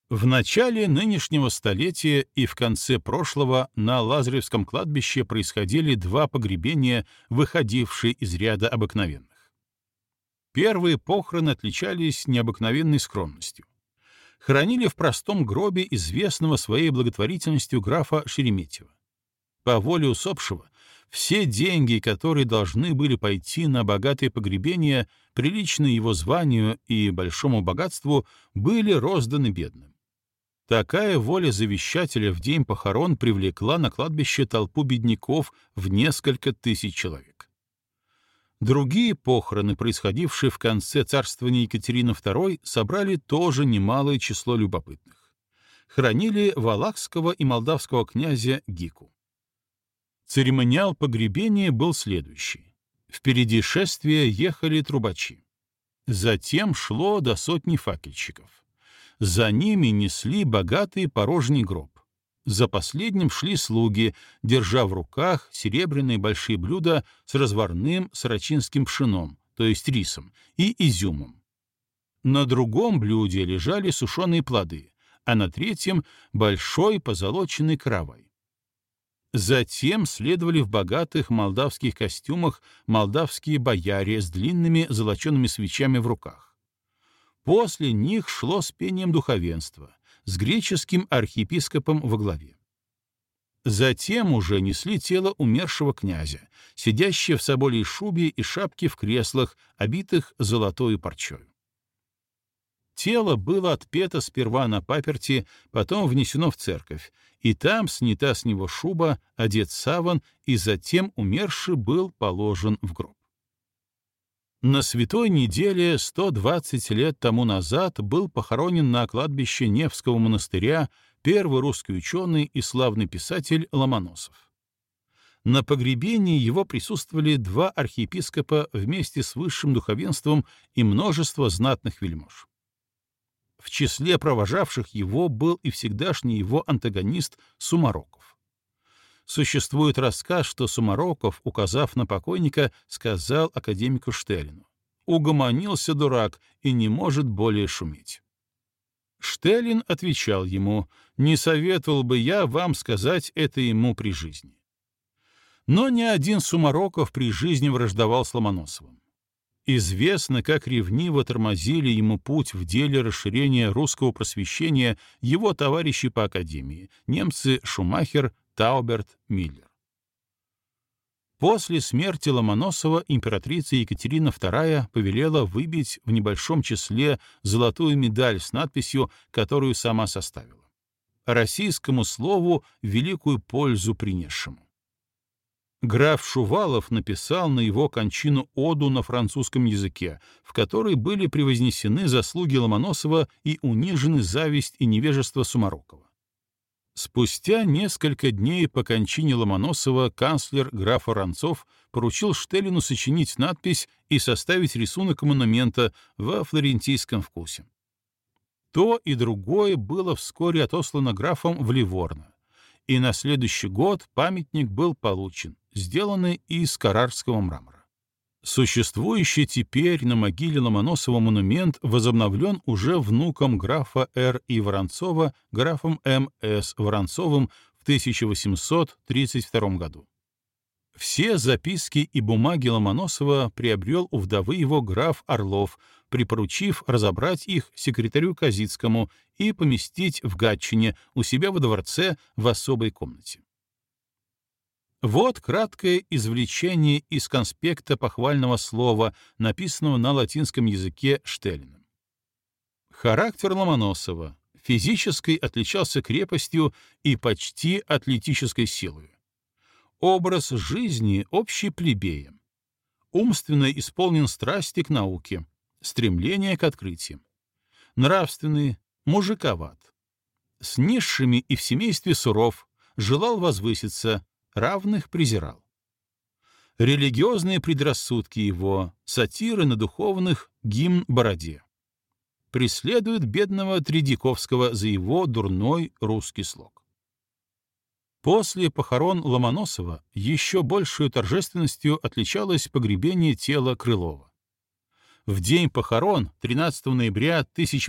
В начале нынешнего столетия и в конце прошлого на Лазаревском кладбище происходили два погребения, выходившие из ряда обыкновенных. Первые похороны отличались необыкновенной скромностью. Хоронили в простом гробе известного своей благотворительностью графа Шереметьева. По воле усопшего, все деньги, которые должны были пойти на богатое погребение, приличные его званию и большому богатству, были розданы бедным. Такая воля завещателя в день похорон привлекла на кладбище толпу бедняков в несколько тысяч человек. Другие похороны, происходившие в конце царствования Екатерины II, собрали тоже немалое число любопытных. Хоронили валахского и молдавского князя Гику. Церемониал погребения был следующий. Впереди шествия ехали трубачи. Затем шло до сотни факельщиков. За ними несли богатый порожний гроб. За последним шли слуги, держа в руках серебряные большие блюда с разварным сарачинским пшеном, то есть рисом, и изюмом. На другом блюде лежали сушеные плоды, а на третьем — большой позолоченный каравай. Затем следовали в богатых молдавских костюмах молдавские бояре с длинными золочеными свечами в руках. После них шло с пением духовенства, с греческим архиепископом во главе. Затем уже несли тело умершего князя, сидящее в соболей шубе и шапке в креслах, обитых золотою парчою. Тело было отпето сперва на паперти, потом внесено в церковь, и там снята с него шуба, одет саван, и затем умерший был положен в гроб. На святой неделе 120 лет тому назад был похоронен на кладбище Невского монастыря первый русский ученый и славный писатель Ломоносов. На погребении его присутствовали два архиепископа вместе с высшим духовенством и множество знатных вельмож. В числе провожавших его был и всегдашний его антагонист Сумароков. Существует рассказ, что Сумароков, указав на покойника, сказал академику Штеллину: «Угомонился дурак и не может более шуметь». Штеллин отвечал ему: «Не советовал бы я вам сказать это ему при жизни». Но ни один Сумароков при жизни враждовал с Ломоносовым. Известно, как ревниво тормозили ему путь в деле расширения русского просвещения его товарищи по академии, немцы Шумахер, Тауберт, Миллер. После смерти Ломоносова императрица Екатерина II повелела выбить в небольшом числе золотую медаль с надписью, которую сама составила: «Российскому слову великую пользу принесшему». Граф Шувалов написал на его кончину оду на французском языке, в которой были превознесены заслуги Ломоносова и унижены зависть и невежество Сумарокова. Спустя несколько дней по кончине Ломоносова канцлер граф Воронцов поручил Штеллину сочинить надпись и составить рисунок монумента во флорентийском вкусе. То и другое было вскоре отослано графом в Ливорно, и на следующий год памятник был получен, сделанный из каррарского мрамора. Существующий теперь на могиле Ломоносова монумент возобновлен уже внуком графа Р. И. Воронцова, графом М. С. Воронцовым в 1832 году. Все записки и бумаги Ломоносова приобрел у вдовы его граф Орлов, припоручив разобрать их секретарю Козицкому и поместить в Гатчине у себя во дворце в особой комнате. Вот краткое извлечение из конспекта похвального слова, написанного на латинском языке Штеллиным. Характер Ломоносова физически отличался крепостью и почти атлетической силой. Образ жизни общий плебеям. Умственно исполнен страсти к науке, стремление к открытиям. Нравственный, мужиковат. С низшими и в семействе суров, желал возвыситься, равных презирал. Религиозные предрассудки его, сатиры на духовных, гимн бороде. Преследует бедного Тредяковского за его дурной русский слог. После похорон Ломоносова еще большую торжественностью отличалось погребение тела Крылова. В день похорон, 13 ноября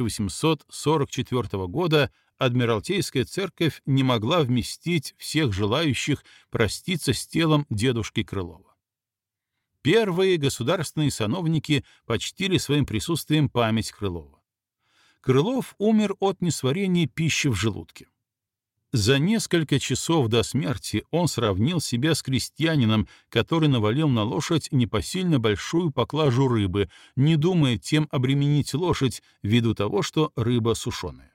1844 года, Адмиралтейская церковь не могла вместить всех желающих проститься с телом дедушки Крылова. Первые государственные сановники почтили своим присутствием память Крылова. Крылов умер от несварения пищи в желудке. За несколько часов до смерти он сравнил себя с крестьянином, который навалил на лошадь непосильно большую поклажу рыбы, не думая тем обременить лошадь ввиду того, что рыба сушеная.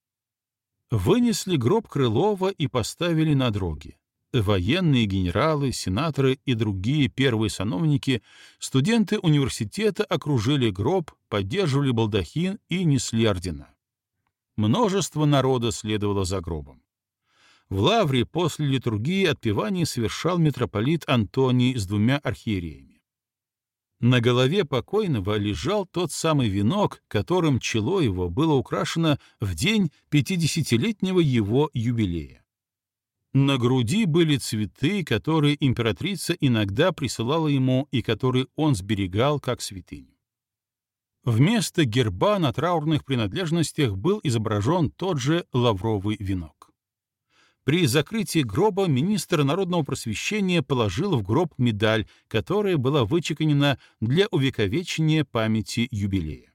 Вынесли гроб Крылова и поставили на дроги. Военные генералы, сенаторы и другие первые сановники, студенты университета окружили гроб, поддерживали балдахин и несли ордена. Множество народа следовало за гробом. В лавре после литургии отпевания совершал митрополит Антоний с 2 архиереями. На голове покойного лежал тот самый венок, которым чело его было украшено в день 50-летнего его юбилея. На груди были цветы, которые императрица иногда присылала ему и которые он сберегал как святыню. Вместо герба на траурных принадлежностях был изображен тот же лавровый венок. При закрытии гроба министр народного просвещения положил в гроб медаль, которая была вычеканена для увековечения памяти юбилея.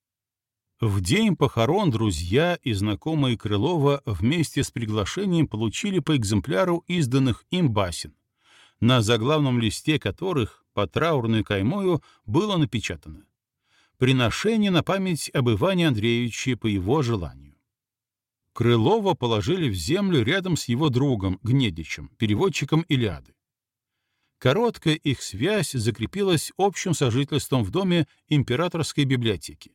В день похорон друзья и знакомые Крылова вместе с приглашением получили по экземпляру изданных им басен, на заглавном листе которых по траурной каймою было напечатано «Приношение на память об Иване Андреевиче по его желанию». Крылова положили в землю рядом с его другом Гнедичем, переводчиком Илиады. Короткая их связь закрепилась общим сожительством в доме императорской библиотеки.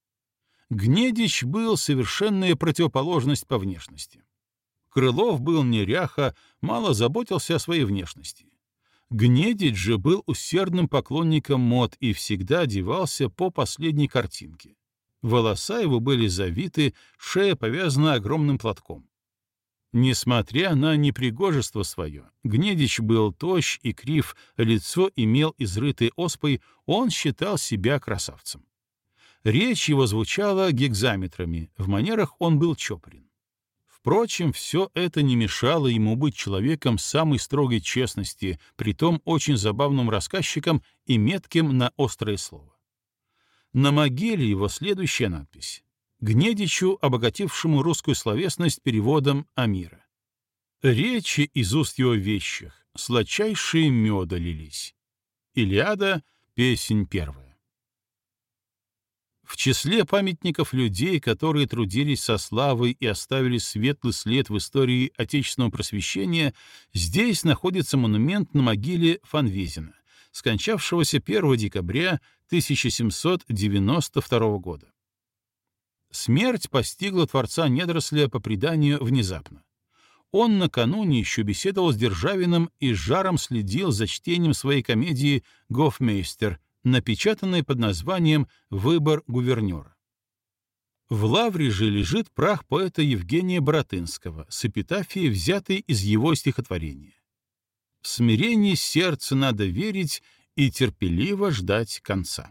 Гнедич был совершенная противоположность по внешности. Крылов был неряха, мало заботился о своей внешности. Гнедич же был усердным поклонником мод и всегда одевался по последней картинке. Волоса его были завиты, шея повязана огромным платком. Несмотря на непригожество свое, Гнедич был тощ и крив, лицо имел изрытый оспой, он считал себя красавцем. Речь его звучала гекзаметрами, в манерах он был чопорен. Впрочем, все это не мешало ему быть человеком самой строгой честности, притом очень забавным рассказчиком и метким на острое слово. На могиле его следующая надпись: «Гнедичу, обогатившему русскую словесность переводом Амира. Речи из уст его вещих, сладчайшие меда лились». Илиада, песнь 1. В числе памятников людей, которые трудились со славой и оставили светлый след в истории отечественного просвещения, здесь находится монумент на могиле Фанвизина, скончавшегося 1 декабря 1792 года. Смерть постигла творца недоросля по преданию внезапно. Он накануне еще беседовал с Державиным и с жаром следил за чтением своей комедии «Гофмейстер», напечатанной под названием «Выбор гувернера». В лавре же лежит прах поэта Евгения Баратынского с эпитафией, взятой из его стихотворения. В смирении сердца надо верить и терпеливо ждать конца.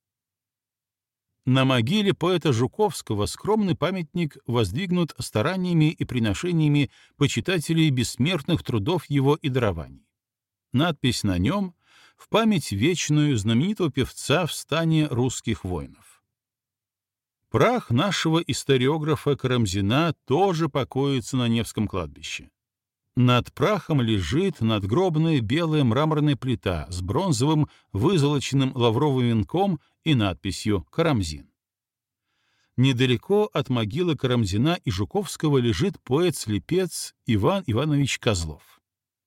На могиле поэта Жуковского скромный памятник воздвигнут стараниями и приношениями почитателей бессмертных трудов его и дарований. Надпись на нем в память вечную знаменитого певца в стане русских воинов. Прах нашего историографа Карамзина тоже покоится на Невском кладбище. Над прахом лежит надгробная белая мраморная плита с бронзовым вызолоченным лавровым венком и надписью «Карамзин». Недалеко от могилы Карамзина и Жуковского лежит поэт-слепец Иван Иванович Козлов.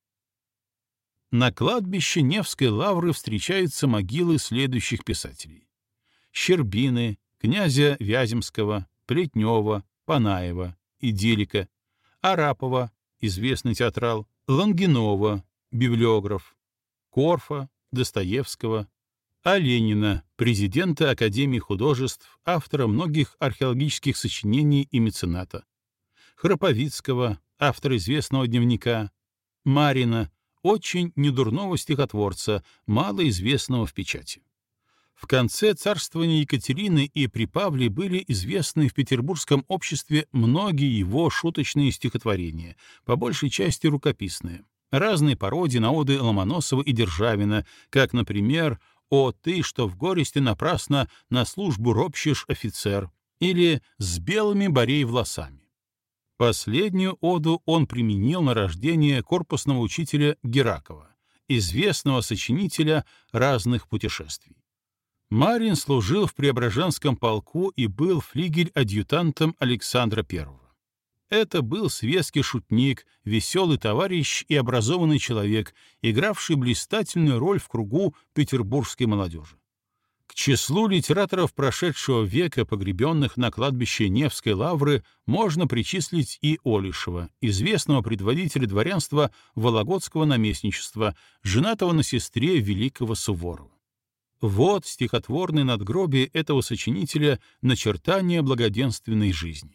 На кладбище Невской лавры встречаются могилы следующих писателей: Щербины, князя Вяземского, Плетнева, Панаева, Идиллика, Арапова, известный театрал, Лангинова, библиограф, Корфа, Достоевского, а Ленина, президента Академии художеств, автора многих археологических сочинений и мецената, Храповицкого, автора известного дневника, Марина, очень недурного стихотворца, малоизвестного в печати. В конце царствования Екатерины и при Павле были известны в петербургском обществе многие его шуточные стихотворения, по большей части рукописные, разные пародии на оды Ломоносова и Державина, как, например, «О, ты, что в горести напрасно на службу ропщешь, офицер», или «С белыми борей волосами». Последнюю оду он применил на рождение корпусного учителя Геракова, известного сочинителя разных путешествий. Марин служил в Преображенском полку и был флигель-адъютантом Александра I. Это был светский шутник, веселый товарищ и образованный человек, игравший блистательную роль в кругу петербургской молодежи. К числу литераторов прошедшего века, погребенных на кладбище Невской лавры, можно причислить и Олишева, известного предводителя дворянства Вологодского наместничества, женатого на сестре великого Суворова. Вот стихотворное надгробие этого сочинителя начертания благоденственной жизни.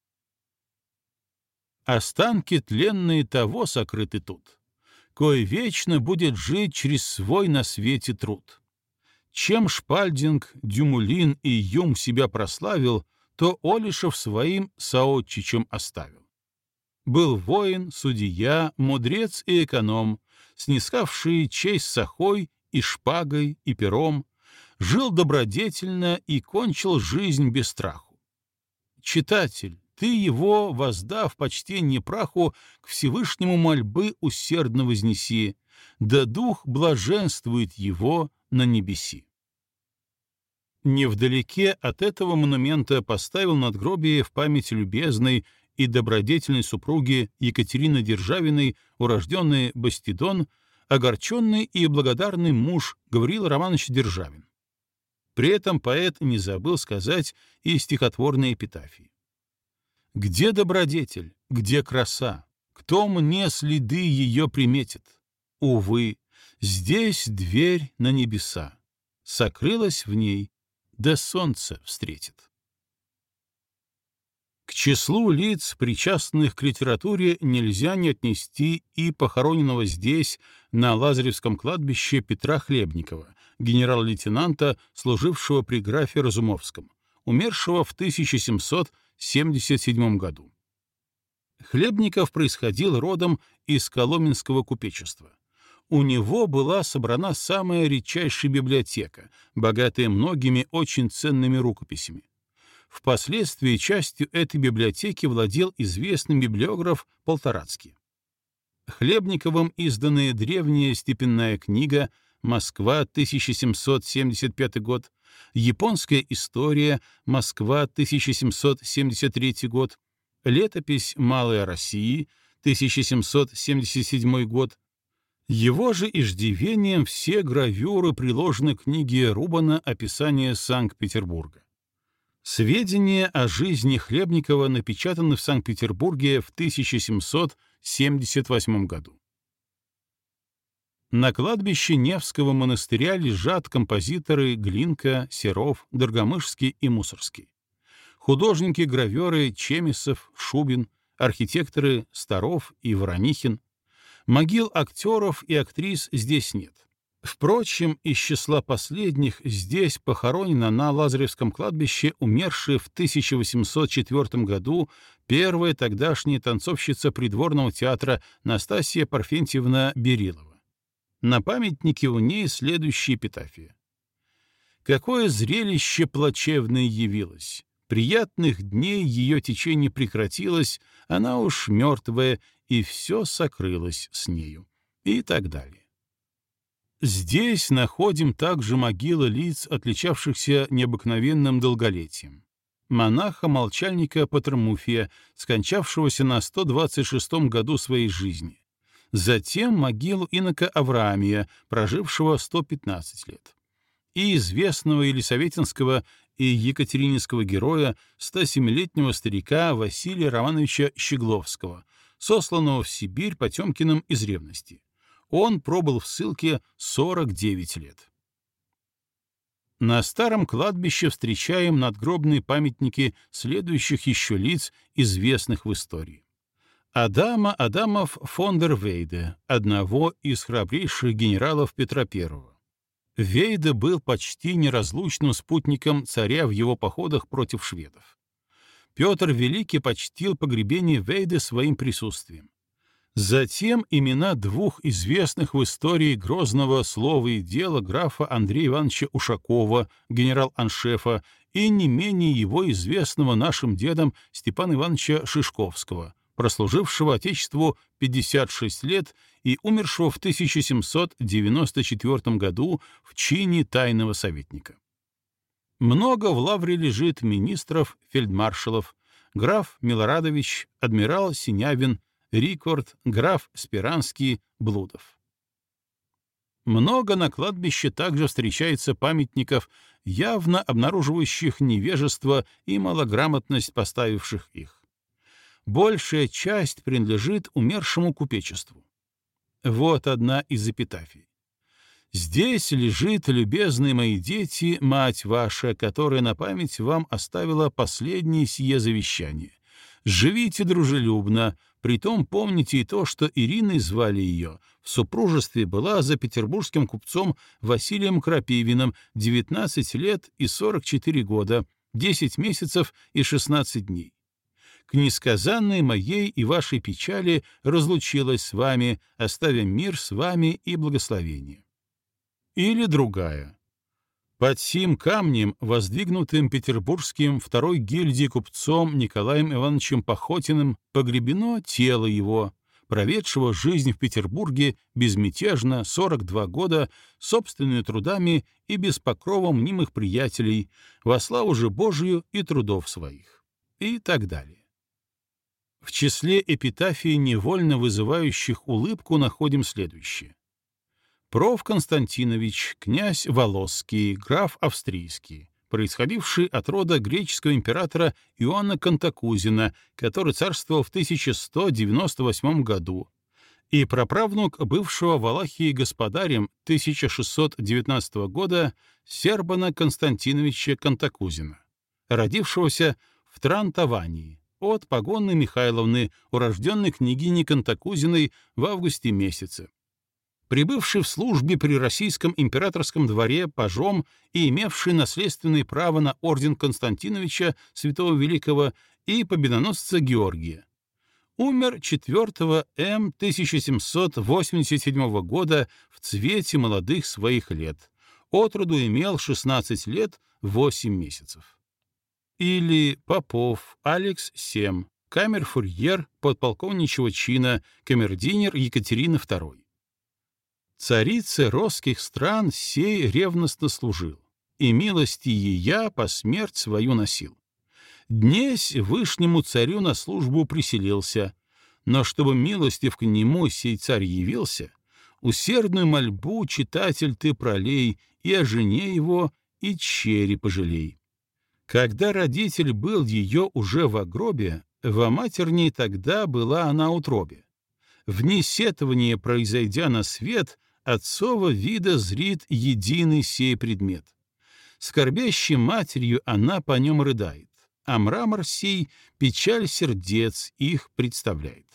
Останки тленные того сокрыты тут, кой вечно будет жить через свой на свете труд. Чем Шпальдинг, Дюмулин и Юм себя прославил, то Олишев своим соотчичем оставил. Был воин, судья, мудрец и эконом, снискавший честь сахой и шпагой, и пером, жил добродетельно и кончил жизнь без страху. Читатель, ты его, воздав почтенье праху, к Всевышнему мольбы усердно вознеси, да дух блаженствует его на небеси. Невдалеке от этого монумента поставил надгробие в память любезной и добродетельной супруги Екатерины Державиной, урожденной Бастидон, огорченный и благодарный муж Гавриил Романович Державин. При этом поэт не забыл сказать и стихотворные эпитафии. «Где добродетель? Где краса? Кто мне следы ее приметит? Увы, здесь дверь на небеса. Сокрылась в ней, да солнце встретит». К числу лиц, причастных к литературе, нельзя не отнести и похороненного здесь, на Лазаревском кладбище, Петра Хлебникова, генерал-лейтенанта, служившего при графе Разумовском, умершего в 1777 году. Хлебников происходил родом из коломенского купечества. У него была собрана самая редчайшая библиотека, богатая многими очень ценными рукописями. Впоследствии частью этой библиотеки владел известный библиограф Полторацкий. Хлебниковым изданная древняя степенная книга «Москва, 1775 год», «Японская история», «Москва, 1773 год», «Летопись Малой России», 1777 год. Его же иждивением все гравюры приложены к книге Рубана «Описание Санкт-Петербурга». Сведения о жизни Хлебникова напечатаны в Санкт-Петербурге в 1778 году. На кладбище Невского монастыря лежат композиторы Глинка, Серов, Доргомышский и Мусоргский. Художники-гравёры Чемисов, Шубин, архитекторы Старов и Воронихин. Могил актеров и актрис здесь нет. Впрочем, из числа последних здесь похоронена на Лазаревском кладбище умершая в 1804 году первая тогдашняя танцовщица придворного театра Настасья Парфентьевна Берилова. На памятнике у ней следующая эпитафия. «Какое зрелище плачевное явилось! Приятных дней ее течение прекратилось, она уж мертвая, и все сокрылось с нею». И так далее. Здесь находим также могилы лиц, отличавшихся необыкновенным долголетием. Монаха-молчальника Патрамуфия, скончавшегося на 126-м году своей жизни. Затем могилу инока Авраамия, прожившего 115 лет. И известного елисаветинского и екатерининского героя, 107-летнего старика Василия Романовича Щегловского, сосланного в Сибирь Потемкиным из ревности. Он пробыл в ссылке 49 лет. На старом кладбище встречаем надгробные памятники следующих еще лиц, известных в истории. Адама Адамов фон дер Вейде, одного из храбрейших генералов Петра I. Вейда был почти неразлучным спутником царя в его походах против шведов. Петр Великий почтил погребение Вейды своим присутствием. Затем имена двух известных в истории Грозного слова и дела графа Андрея Ивановича Ушакова, генерал-аншефа, и не менее его известного нашим дедом Степана Ивановича Шишковского, прослужившего Отечеству 56 лет и умершего в 1794 году в чине тайного советника. Много в лавре лежит министров, фельдмаршалов, граф Милорадович, адмирал Синявин, Рикорд, граф Спиранский, Блудов. Много на кладбище также встречается памятников, явно обнаруживающих невежество и малограмотность поставивших их. Большая часть принадлежит умершему купечеству. Вот одна из эпитафий. «Здесь лежит, любезные мои дети, мать ваша, которая на память вам оставила последнее сие завещание. Живите дружелюбно, притом помните и то, что Ириной звали ее, в супружестве была за петербургским купцом Василием Крапивиным 19 лет и 44 года, 10 месяцев и 16 дней. К несказанной моей и вашей печали разлучилась с вами, оставя мир с вами и благословение». Или другая. Под сим камнем, воздвигнутым петербургским второй гильдии купцом Николаем Ивановичем Пахотиным, погребено тело его, проведшего жизнь в Петербурге безмятежно 42 года, собственными трудами и без покрова мнимых приятелей, во славу же Божию и трудов своих. И так далее. В числе эпитафий, невольно вызывающих улыбку, находим следующее. Проф. Константинович, князь Волосский, граф Австрийский, происходивший от рода греческого императора Иоанна Кантакузина, который царствовал в 1198 году, и праправнук бывшего Валахии господарем 1619 года Сербана Константиновича Кантакузина, родившегося в Трантавании, от Погонны Михайловны, урожденной княгини Кантакузиной в августе месяце, прибывший в службе при российском императорском дворе пажом и имевший наследственное право на орден Константиновича Святого Великого и победоносца Георгия. Умер 4 М. 1787 года в цвете молодых своих лет. Отроду имел 16 лет 8 месяцев. Или Попов Алекс Сем, камер-фурьер подполковничьего чина, камердинер Екатерины II. Царице росских стран сей ревностно служил, и милости ея по смерть свою носил. Днесь вышнему царю на службу приселился, но чтобы милостив к нему сей царь явился, усердную мольбу, читатель, ты пролей, и о жене его, и чере пожалей. Когда родитель был ее уже во гробе, во матерней тогда была она утробе. Вне сетования произойдя на свет, отцова вида зрит единый сей предмет. Скорбящей матерью она по нем рыдает, а мрамор сей печаль сердец их представляет.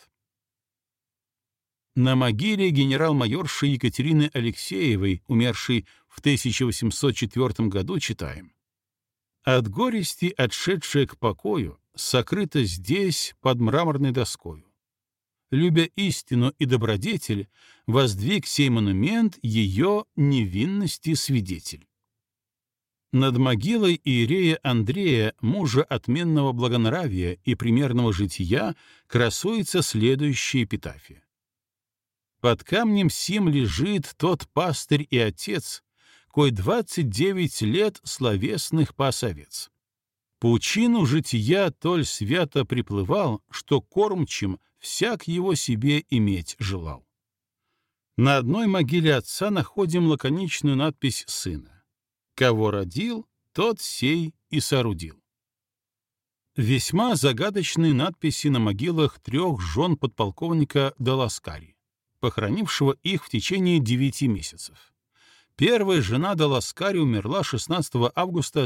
На могиле генерал-майорши Екатерины Алексеевой, умершей в 1804 году, читаем: «От горести, отшедшая к покою, сокрыта здесь под мраморной доскою. Любя истину и добродетель, воздвиг сей монумент ее невинности свидетель». Над могилой иерея Андрея, мужа отменного благонравия и примерного жития, красуется следующая эпитафия. «Под камнем сим лежит тот пастырь и отец, кой 29 лет словесных пас овец. Пучину жития толь свято приплывал, что кормчим всяк его себе иметь желал». На одной могиле отца находим лаконичную надпись сына: «Кого родил, тот сей и соорудил». Весьма загадочные надписи на могилах 3 жен подполковника де Ласкари, похоронившего их в течение 9 месяцев. Первая жена де Ласкари умерла 16 августа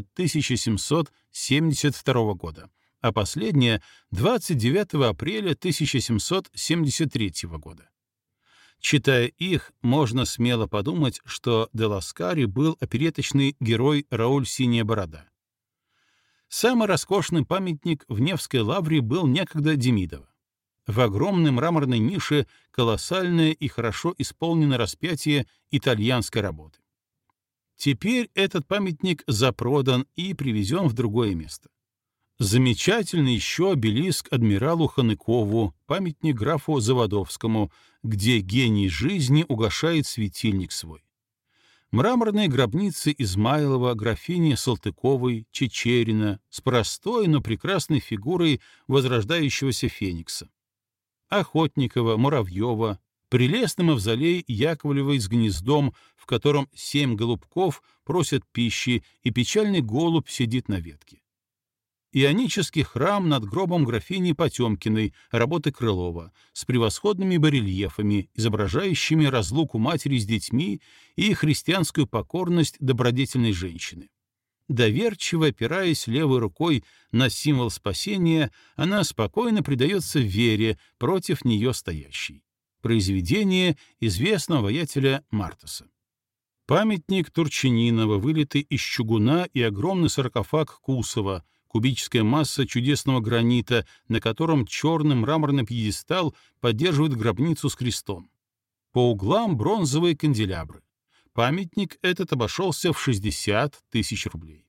1772 года, а последняя — 29 апреля 1773 года. Читая их, можно смело подумать, что де Ласкари был опереточный герой Рауль Синяя Борода. Самый роскошный памятник в Невской лавре был некогда Демидова. В огромной мраморной нише колоссальное и хорошо исполненное распятие итальянской работы. Теперь этот памятник запродан и привезен в другое место. Замечательный еще обелиск адмиралу Ханыкову, памятник графу Заводовскому, где гений жизни угошает светильник свой. Мраморные гробницы Измайлова, графини Салтыковой, Чичерина с простой, но прекрасной фигурой возрождающегося феникса. Охотникова, Муравьева, прелестный мавзолей Яковлевой с гнездом, в котором 7 голубков просят пищи, и печальный голубь сидит на ветке. Ионический храм над гробом графини Потемкиной, работы Крылова, с превосходными барельефами, изображающими разлуку матери с детьми и христианскую покорность добродетельной женщины. Доверчиво опираясь левой рукой на символ спасения, она спокойно предается вере против нее стоящей. Произведение известного воятеля Мартаса. Памятник Турчининова, вылитый из чугуна, и огромный саркофаг Кусова, кубическая масса чудесного гранита, на котором черный мраморный пьедестал поддерживает гробницу с крестом. По углам бронзовые канделябры. Памятник этот обошелся в 60 тысяч рублей.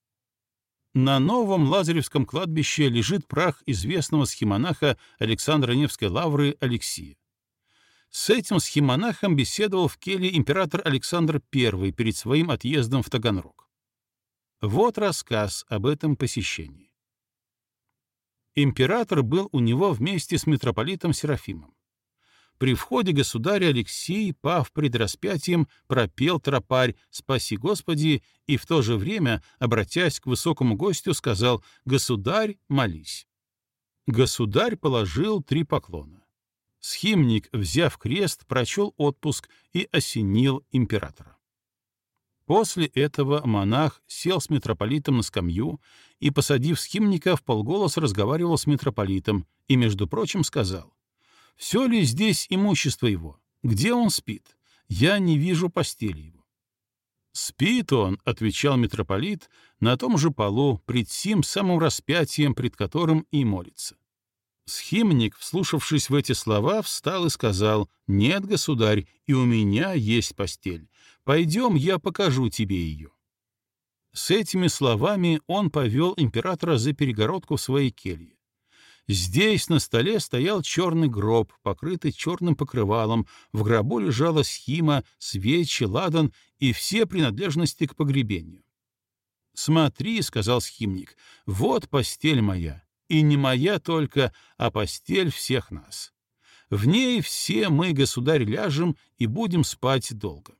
На новом Лазаревском кладбище лежит прах известного схимонаха Александра Невской лавры Алексия. С этим схимонахом беседовал в келье император Александр I перед своим отъездом в Таганрог. Вот рассказ об этом посещении. Император был у него вместе с митрополитом Серафимом. При входе государя Алексий, пав пред распятием, пропел тропарь «Спаси Господи», и в то же время, обратясь к высокому гостю, сказал «Государь, молись». Государь положил 3 поклона. Схимник, взяв крест, прочел отпуск и осенил императора. После этого монах сел с митрополитом на скамью и, посадив схимника, вполголоса разговаривал с митрополитом и, между прочим, сказал: «Все ли здесь имущество его? Где он спит? Я не вижу постели его». «Спит он», — отвечал митрополит, — «на том же полу, пред сим самым распятием, пред которым и молится». Схимник, вслушавшись в эти слова, встал и сказал: «Нет, государь, и у меня есть постель. Пойдем, я покажу тебе ее». С этими словами он повел императора за перегородку в своей келье. Здесь на столе стоял черный гроб, покрытый черным покрывалом, в гробу лежала схима, свечи, ладан и все принадлежности к погребению. «Смотри», — сказал схимник, — «вот постель моя, и не моя только, а постель всех нас. В ней все мы, государь, ляжем и будем спать долго».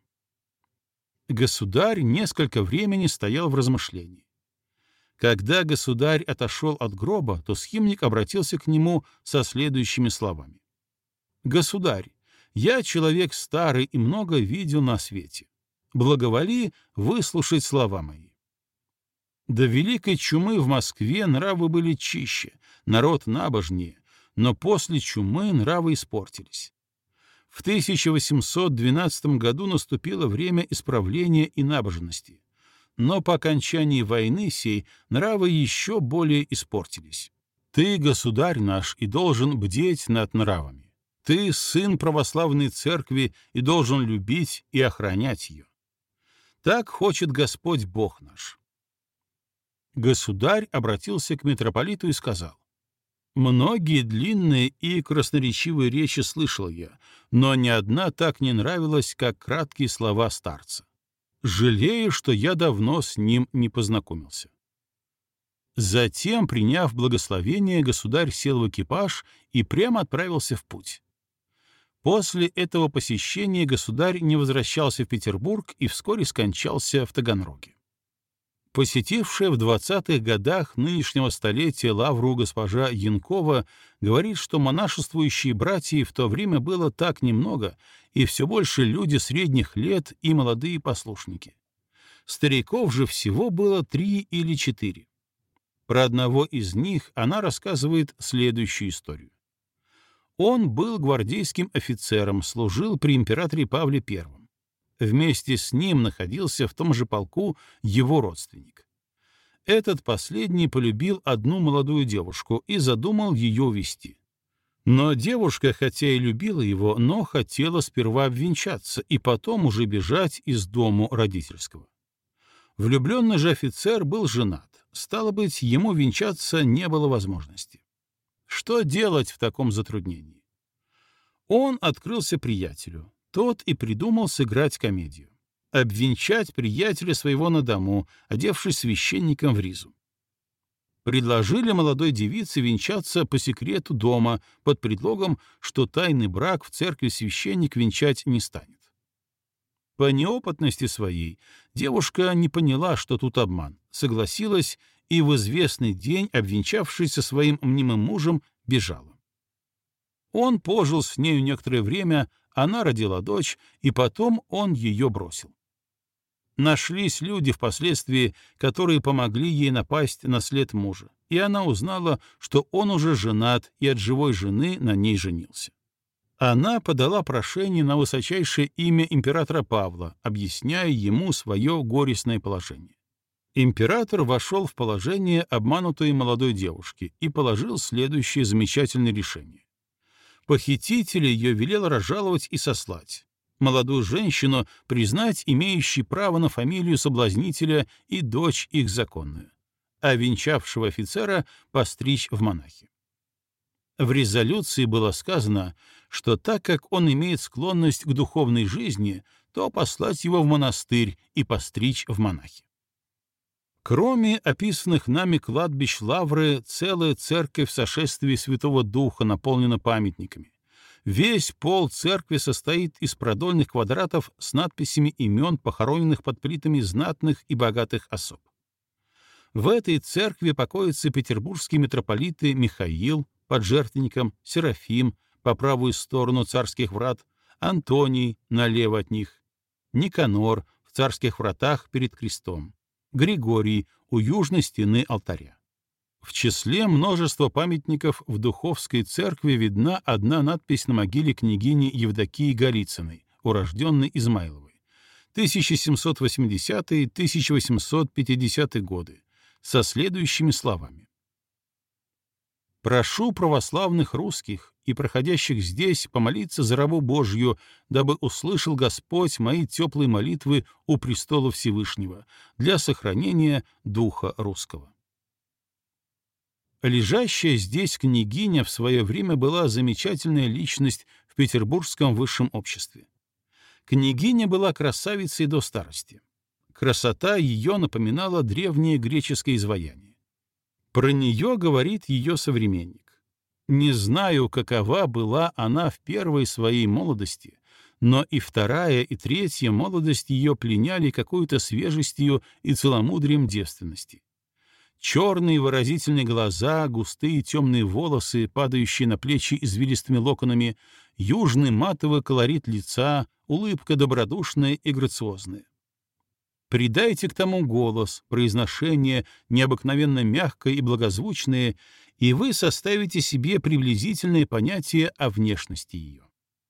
Государь несколько времени стоял в размышлении. Когда государь отошел от гроба, то схимник обратился к нему со следующими словами. «Государь, я человек старый и много видел на свете. Благоволи выслушать слова мои. До великой чумы в Москве нравы были чище, народ набожнее, но после чумы нравы испортились. В 1812 году наступило время исправления и набожности, но по окончании войны сей нравы еще более испортились. Ты, государь наш, и должен бдеть над нравами. Ты сын православной церкви и должен любить и охранять ее. Так хочет Господь Бог наш». Государь обратился к митрополиту и сказал: «Многие длинные и красноречивые речи слышал я, но ни одна так не нравилась, как краткие слова старца. Жалею, что я давно с ним не познакомился». Затем, приняв благословение, государь сел в экипаж и прямо отправился в путь. После этого посещения государь не возвращался в Петербург и вскоре скончался в Таганроге. Посетившая в 20-х годах нынешнего столетия лавру госпожа Янкова говорит, что монашествующие братья в то время было так немного, и все больше люди средних лет и молодые послушники. Стариков же всего было 3 или 4. Про одного из них она рассказывает следующую историю. Он был гвардейским офицером, служил при императоре Павле I. Вместе с ним находился в том же полку его родственник. Этот последний полюбил одну молодую девушку и задумал ее увести. Но девушка, хотя и любила его, но хотела сперва обвенчаться и потом уже бежать из дому родительского. Влюбленный же офицер был женат, стало быть, ему венчаться не было возможности. Что делать в таком затруднении? Он открылся приятелю, тот и придумал сыграть комедию. Обвенчать приятеля своего на дому, одевшись священником в ризу. Предложили молодой девице венчаться по секрету дома под предлогом, что тайный брак в церкви священник венчать не станет. По неопытности своей девушка не поняла, что тут обман, согласилась и в известный день, обвенчавшись со своим мнимым мужем, бежала. Он пожил с нею некоторое время, она родила дочь, и потом он ее бросил. Нашлись люди впоследствии, которые помогли ей напасть на след мужа, и она узнала, что он уже женат и от живой жены на ней женился. Она подала прошение на высочайшее имя императора Павла, объясняя ему свое горестное положение. Император вошел в положение обманутой молодой девушки и положил следующее замечательное решение. Похитителя ее велел разжаловать и сослать, молодую женщину признать имеющей право на фамилию соблазнителя и дочь их законную, а венчавшего офицера постричь в монахи. В резолюции было сказано, что так как он имеет склонность к духовной жизни, то послать его в монастырь и постричь в монахи. Кроме описанных нами кладбищ Лавры, целая церковь сошествия Святого Духа наполнена памятниками. Весь пол церкви состоит из продольных квадратов с надписями имен похороненных под плитами знатных и богатых особ. В этой церкви покоятся петербургские митрополиты Михаил под жертвенником, Серафим по правую сторону царских врат, Антоний налево от них, Никанор в царских вратах перед крестом, Григорий у южной стены алтаря. В числе множества памятников в Духовской церкви видна одна надпись на могиле княгини Евдокии Голицыной, урожденной Измайловой, 1780-1850 годы, со следующими словами. «Прошу православных русских и проходящих здесь помолиться за рабу Божью, дабы услышал Господь мои теплые молитвы у престола Всевышнего для сохранения духа русского». Лежащая здесь княгиня в свое время была замечательная личность в петербургском высшем обществе. Княгиня была красавицей до старости. Красота ее напоминала древнее греческое изваяние. Про нее говорит ее современник. Не знаю, какова была она в первой своей молодости, но и вторая, и третья молодость ее пленяли какой-то свежестью и целомудрием девственности. Черные выразительные глаза, густые темные волосы, падающие на плечи извилистыми локонами, южный матовый колорит лица, улыбка добродушная и грациозная. Придайте к тому голос, произношение необыкновенно мягкое и благозвучное, и вы составите себе приблизительное понятие о внешности ее.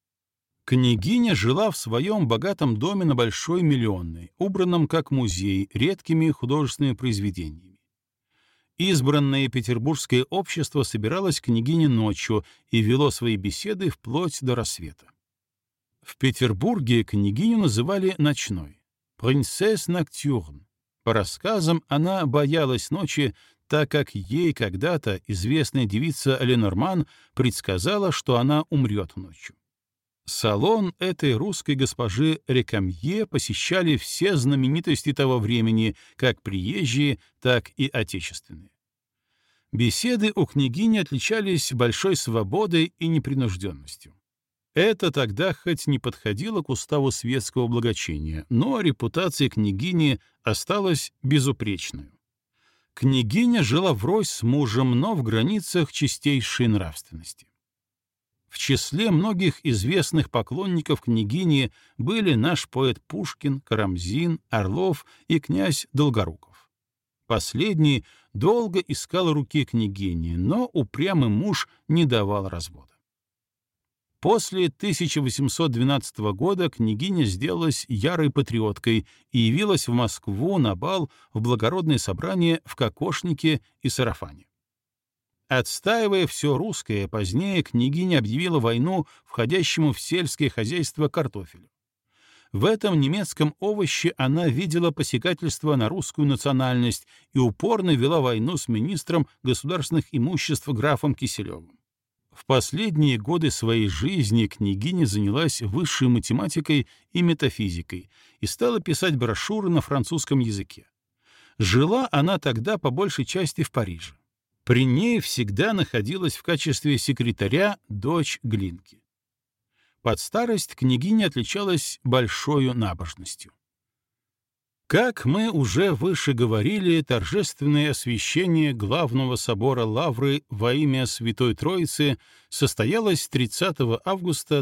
Княгиня жила в своем богатом доме на Большой Миллионной, убранном как музей редкими художественными произведениями. Избранное петербургское общество собиралось к княгине ночью и вело свои беседы вплоть до рассвета. В Петербурге княгиню называли ночной. «Принцесс Ноктюрн». По рассказам, она боялась ночи, так как ей когда-то известная девица Ленорман предсказала, что она умрет ночью. Салон этой русской госпожи Рекамье посещали все знаменитости того времени, как приезжие, так и отечественные. Беседы у княгини отличались большой свободой и непринужденностью. Это тогда хоть не подходило к уставу светского благочиния, но репутация княгини осталась безупречной. Княгиня жила врозь с мужем, но в границах чистейшей нравственности. В числе многих известных поклонников княгини были наш поэт Пушкин, Карамзин, Орлов и князь Долгоруков. Последний долго искал руки княгини, но упрямый муж не давал развода. После 1812 года княгиня сделалась ярой патриоткой и явилась в Москву на бал в благородное собрание в кокошнике и сарафане. Отстаивая все русское, позднее княгиня объявила войну входящему в сельское хозяйство картофелю. В этом немецком овоще она видела посягательство на русскую национальность и упорно вела войну с министром государственных имуществ графом Киселевым. В последние годы своей жизни княгиня занялась высшей математикой и метафизикой и стала писать брошюры на французском языке. Жила она тогда по большей части в Париже. При ней всегда находилась в качестве секретаря дочь Глинки. Под старость княгиня отличалась большою набожностью. Как мы уже выше говорили, торжественное освящение главного собора Лавры во имя Святой Троицы состоялось 30 августа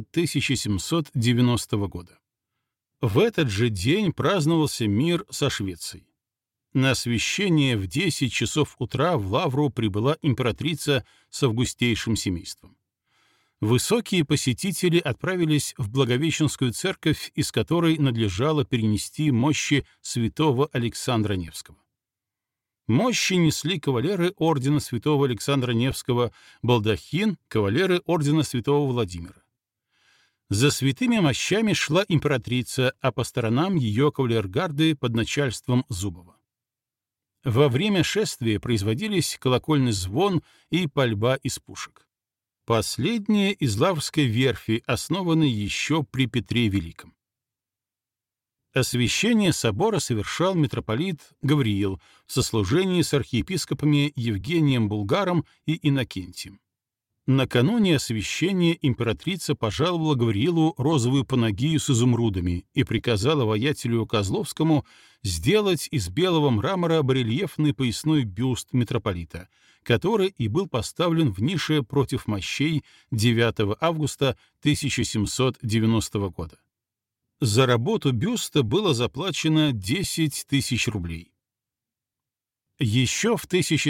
1790 года. В этот же день праздновался мир со Швецией. На освящение в 10 часов утра в Лавру прибыла императрица с августейшим семейством. Высокие посетители отправились в Благовещенскую церковь, из которой надлежало перенести мощи святого Александра Невского. Мощи несли кавалеры ордена святого Александра Невского, балдахин — кавалеры ордена святого Владимира. За святыми мощами шла императрица, а по сторонам ее кавалергарды под начальством Зубова. Во время шествия производились колокольный звон и пальба из пушек. Последняя из Лаврской верфи, основанной еще при Петре Великом. Освящение собора совершал митрополит Гавриил в сослужении с архиепископами Евгением Булгаром и Иннокентием. Накануне освящения императрица пожаловала Гавриилу розовую панагию с изумрудами и приказала воятелю Козловскому сделать из белого мрамора барельефный поясной бюст митрополита, который и был поставлен в нише против мощей 9 августа 1790 года. За работу бюста было заплачено 10 тысяч рублей. Еще в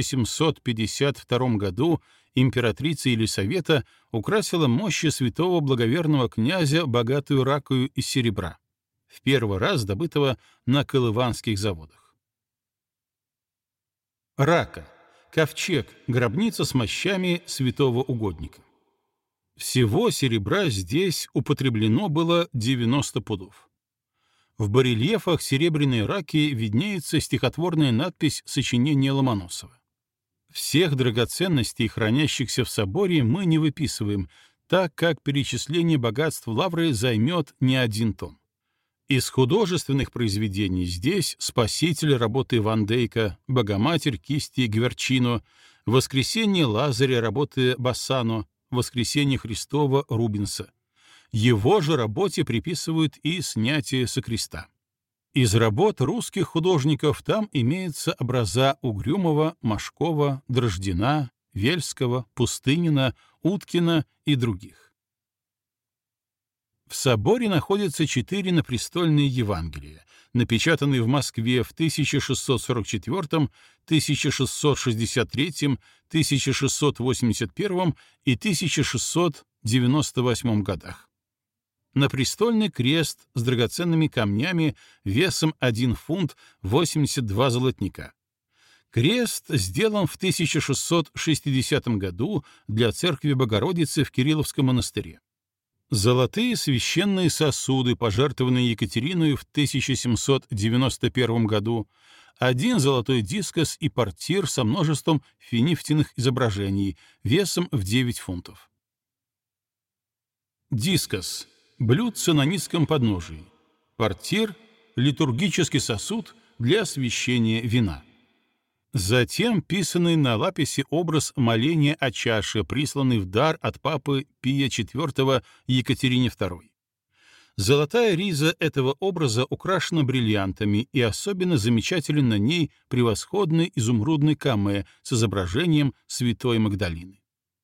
1752 году императрица Елисавета украсила мощи святого благоверного князя богатую ракою из серебра, в первый раз добытого на колыванских заводах. Рака — ковчег, гробница с мощами святого угодника. Всего серебра здесь употреблено было 90 пудов. В барельефах серебряной раки виднеется стихотворная надпись сочинения Ломоносова. Всех драгоценностей, хранящихся в соборе, мы не выписываем, так как перечисление богатств Лавры займет не один том. Из художественных произведений здесь «Спаситель» работы Ван Дейка, «Богоматерь» кисти Гверчино, «Воскресение Лазаря» работы Бассано, «Воскресение Христова» Рубенса. Его же работе приписывают и снятие со креста. Из работ русских художников там имеются образа Угрюмова, Машкова, Дрождина, Вельского, Пустынина, Уткина и других. В соборе находятся 4 напрестольные Евангелия, напечатанные в Москве в 1644, 1663, 1681 и 1698 годах. Напрестольный крест с драгоценными камнями весом 1 фунт 82 золотника. Крест сделан в 1660 году для церкви Богородицы в Кирилловском монастыре. Золотые священные сосуды, пожертвованные Екатериной в 1791 году, 1 золотой дискос и портир со множеством финифтиных изображений весом в 9 фунтов. Дискос — блюдце на низком подножии. Портир — литургический сосуд для освящения вина. Затем писанный на лаписе образ моления о чаше, присланный в дар от папы Пия IV Екатерине II. Золотая риза этого образа украшена бриллиантами, и особенно замечателен на ней превосходный изумрудный камэ с изображением святой Магдалины.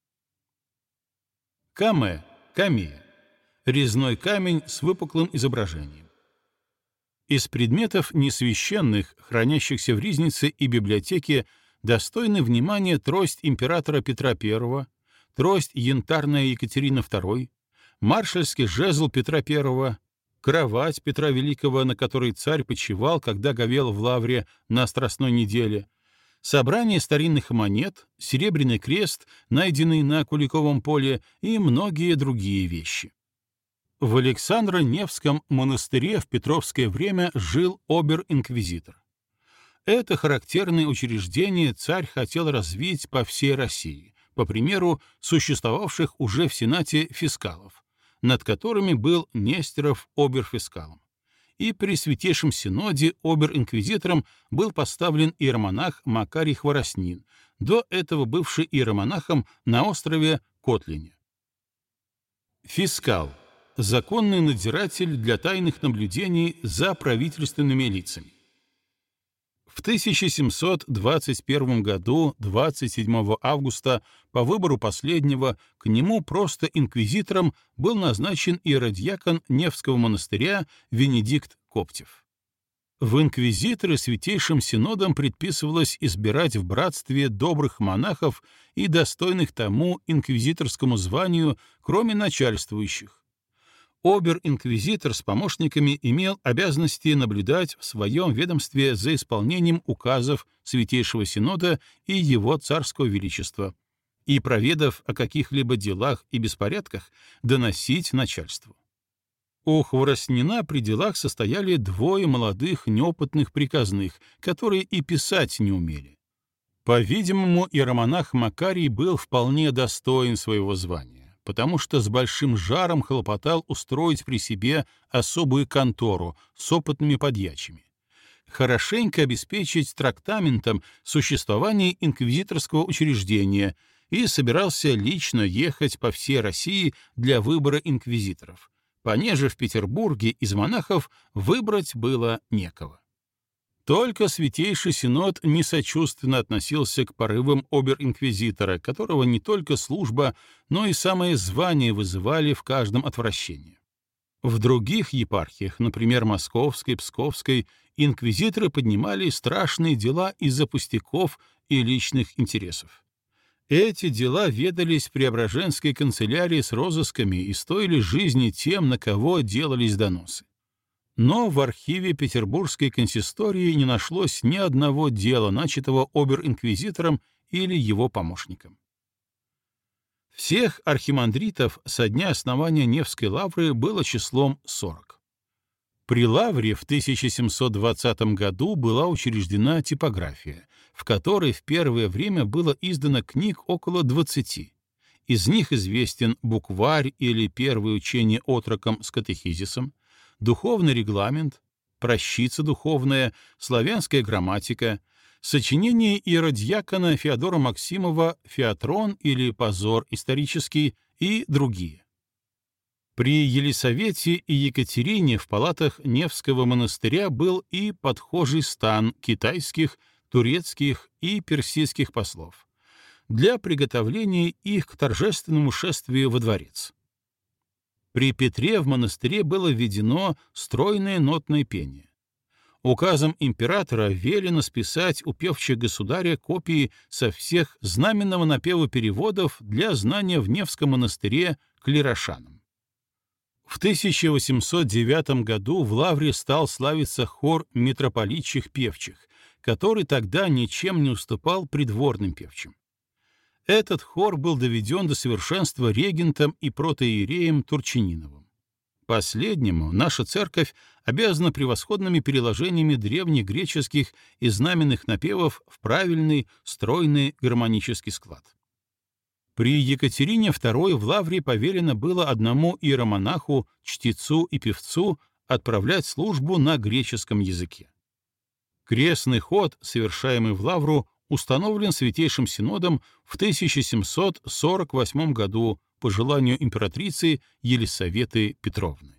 Камэ — камея. Резной камень с выпуклым изображением. Из предметов несвященных, хранящихся в ризнице и библиотеке, достойны внимания трость императора Петра I, трость янтарная Екатерины II, маршальский жезл Петра I, кровать Петра Великого, на которой царь почивал, когда говел в лавре на Страстной неделе, собрание старинных монет, серебряный крест, найденный на Куликовом поле, и многие другие вещи. В Александро-Невском монастыре в Петровское время жил обер-инквизитор. Это характерное учреждение царь хотел развить по всей России, по примеру существовавших уже в Сенате фискалов, над которыми был Нестеров обер-фискалом. И при Святейшем Синоде обер-инквизитором был поставлен иеромонах Макарий Хвороснин, до этого бывший иеромонахом на острове Котлине. Фискал — законный надзиратель для тайных наблюдений за правительственными лицами. В 1721 году, 27 августа, по выбору последнего, к нему просто инквизитором был назначен иеродьякон Невского монастыря Венедикт Коптев. В инквизиторы Святейшим Синодом предписывалось избирать в братстве добрых монахов и достойных тому инквизиторскому званию, кроме начальствующих. Обер-инквизитор с помощниками имел обязанности наблюдать в своем ведомстве за исполнением указов Святейшего Синода и его царского величества, и, проведав о каких-либо делах и беспорядках, доносить начальству. У Хвороснина при делах состояли двое молодых неопытных приказных, которые и писать не умели. По-видимому, иеромонах Макарий был вполне достоин своего звания, потому что с большим жаром хлопотал устроить при себе особую контору с опытными подьячими, хорошенько обеспечить трактаментом существование инквизиторского учреждения и собирался лично ехать по всей России для выбора инквизиторов, понеже в Петербурге из монахов выбрать было некого. Только Святейший Синод несочувственно относился к порывам обер-инквизитора, которого не только служба, но и самое звание вызывали в каждом отвращение. В других епархиях, например, Московской, Псковской, инквизиторы поднимали страшные дела из-за пустяков и личных интересов. Эти дела ведались в Преображенской канцелярии с розысками и стоили жизни тем, на кого делались доносы. Но в архиве Петербургской консистории не нашлось ни одного дела, начатого обер-инквизитором или его помощником. Всех архимандритов со дня основания Невской лавры было числом 40. При лавре в 1720 году была учреждена типография, в которой в первое время было издано книг около 20. Из них известен букварь или первое учение отрокам с катехизисом, духовный регламент, пращица духовная, славянская грамматика, сочинение иеродьякона Феодора Максимова «Феотрон» или «Позор исторический» и другие. При Елисавете и Екатерине в палатах Невского монастыря был и подхожий стан китайских, турецких и персидских послов для приготовления их к торжественному шествию во дворец. При Петре в монастыре было введено стройное нотное пение. Указом императора велено списать у певчих государя копии со всех знаменного напева переводов для знания в Невском монастыре клирошанам. В 1809 году в лавре стал славиться хор митрополитчих певчих, который тогда ничем не уступал придворным певчим. Этот хор был доведен до совершенства регентом и протоиереем Турчининовым. Последнему наша церковь обязана превосходными переложениями древних греческих и знаменных напевов в правильный, стройный гармонический склад. При Екатерине II в лавре повелено было одному иеромонаху, чтецу и певцу отправлять службу на греческом языке. Крестный ход, совершаемый в лавру, установлен Святейшим Синодом в 1748 году по желанию императрицы Елисаветы Петровны.